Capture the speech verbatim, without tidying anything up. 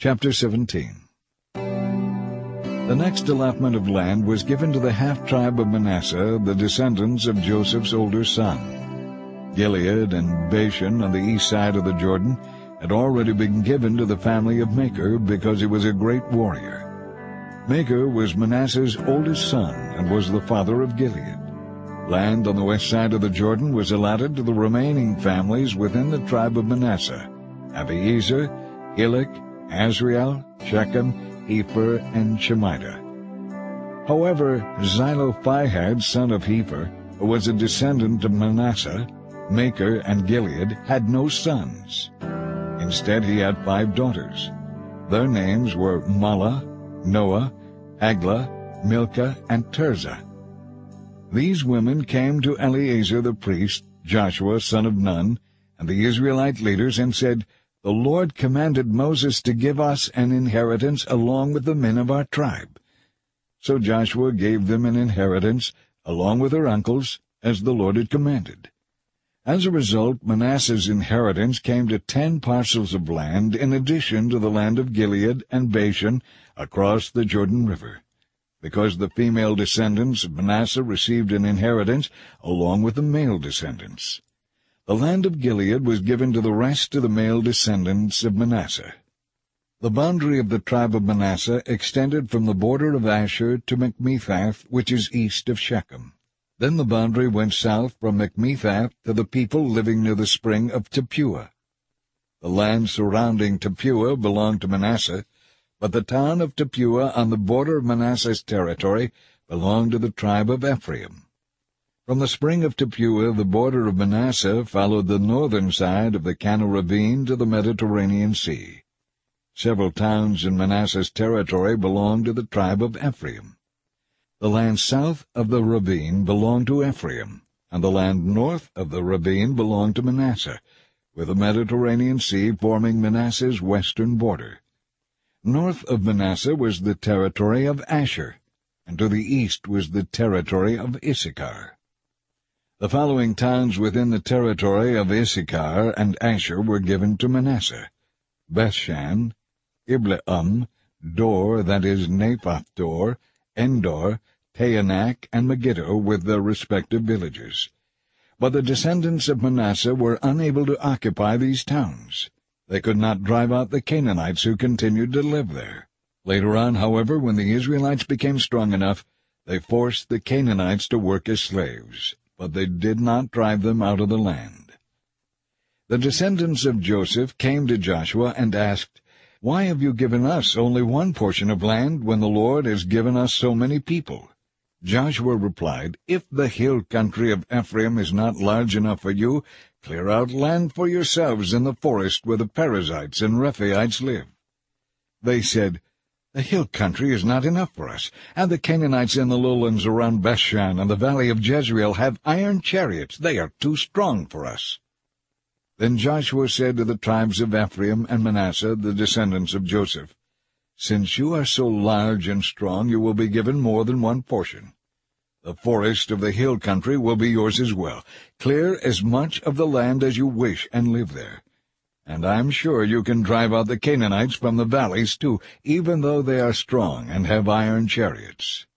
Chapter seventeen. The next allotment of land was given to the half-tribe of Manasseh, the descendants of Joseph's older son. Gilead and Bashan on the east side of the Jordan had already been given to the family of Machir because he was a great warrior. Machir was Manasseh's oldest son and was the father of Gilead. Land on the west side of the Jordan was allotted to the remaining families within the tribe of Manasseh: Abiezer, Helek, Azriel, Shechem, Hepher, and Shemida. However, Zelophehad, son of Hepher, who was a descendant of Manasseh, Machir, and Gilead, had no sons. Instead, he had five daughters. Their names were Mahlah, Noah, Haglah, Milcah, and Tirzah. These women came to Eleazar the priest, Joshua son of Nun, and the Israelite leaders, and said, "The Lord commanded Moses to give us an inheritance along with the men of our tribe." So Joshua gave them an inheritance, along with their uncles, as the Lord had commanded. As a result, Manasseh's inheritance came to ten parcels of land in addition to the land of Gilead and Bashan across the Jordan River, because the female descendants of Manasseh received an inheritance along with the male descendants. The land of Gilead was given to the rest of the male descendants of Manasseh. The boundary of the tribe of Manasseh extended from the border of Asher to Michmethath, which is east of Shechem. Then the boundary went south from Michmethath to the people living near the spring of Tappuah. The land surrounding Tappuah belonged to Manasseh, but the town of Tappuah on the border of Manasseh's territory belonged to the tribe of Ephraim. From the spring of Tappuah, the border of Manasseh followed the northern side of the Kana ravine to the Mediterranean Sea. Several towns in Manasseh's territory belonged to the tribe of Ephraim. The land south of the ravine belonged to Ephraim, and the land north of the ravine belonged to Manasseh, with the Mediterranean Sea forming Manasseh's western border. North of Manasseh was the territory of Asher, and to the east was the territory of Issachar. The following towns within the territory of Issachar and Asher were given to Manasseh: Bethshan, Ibleam, Dor, that is, Naphath Dor, Endor, Taanach, and Megiddo, with their respective villages. But the descendants of Manasseh were unable to occupy these towns. They could not drive out the Canaanites who continued to live there. Later on, however, when the Israelites became strong enough, they forced the Canaanites to work as slaves, but they did not drive them out of the land. The descendants of Joseph came to Joshua and asked, "Why have you given us only one portion of land when the Lord has given us so many people?" Joshua replied, "If the hill country of Ephraim is not large enough for you, clear out land for yourselves in the forest where the Perizzites and Rephaites live." They said, "The hill country is not enough for us, and the Canaanites in the lowlands around Bethshan and the valley of Jezreel have iron chariots. They are too strong for us." Then Joshua said to the tribes of Ephraim and Manasseh, the descendants of Joseph, "Since you are so large and strong, you will be given more than one portion. The forest of the hill country will be yours as well. Clear as much of the land as you wish and live there. And I am sure you can drive out the Canaanites from the valleys, too, even though they are strong and have iron chariots."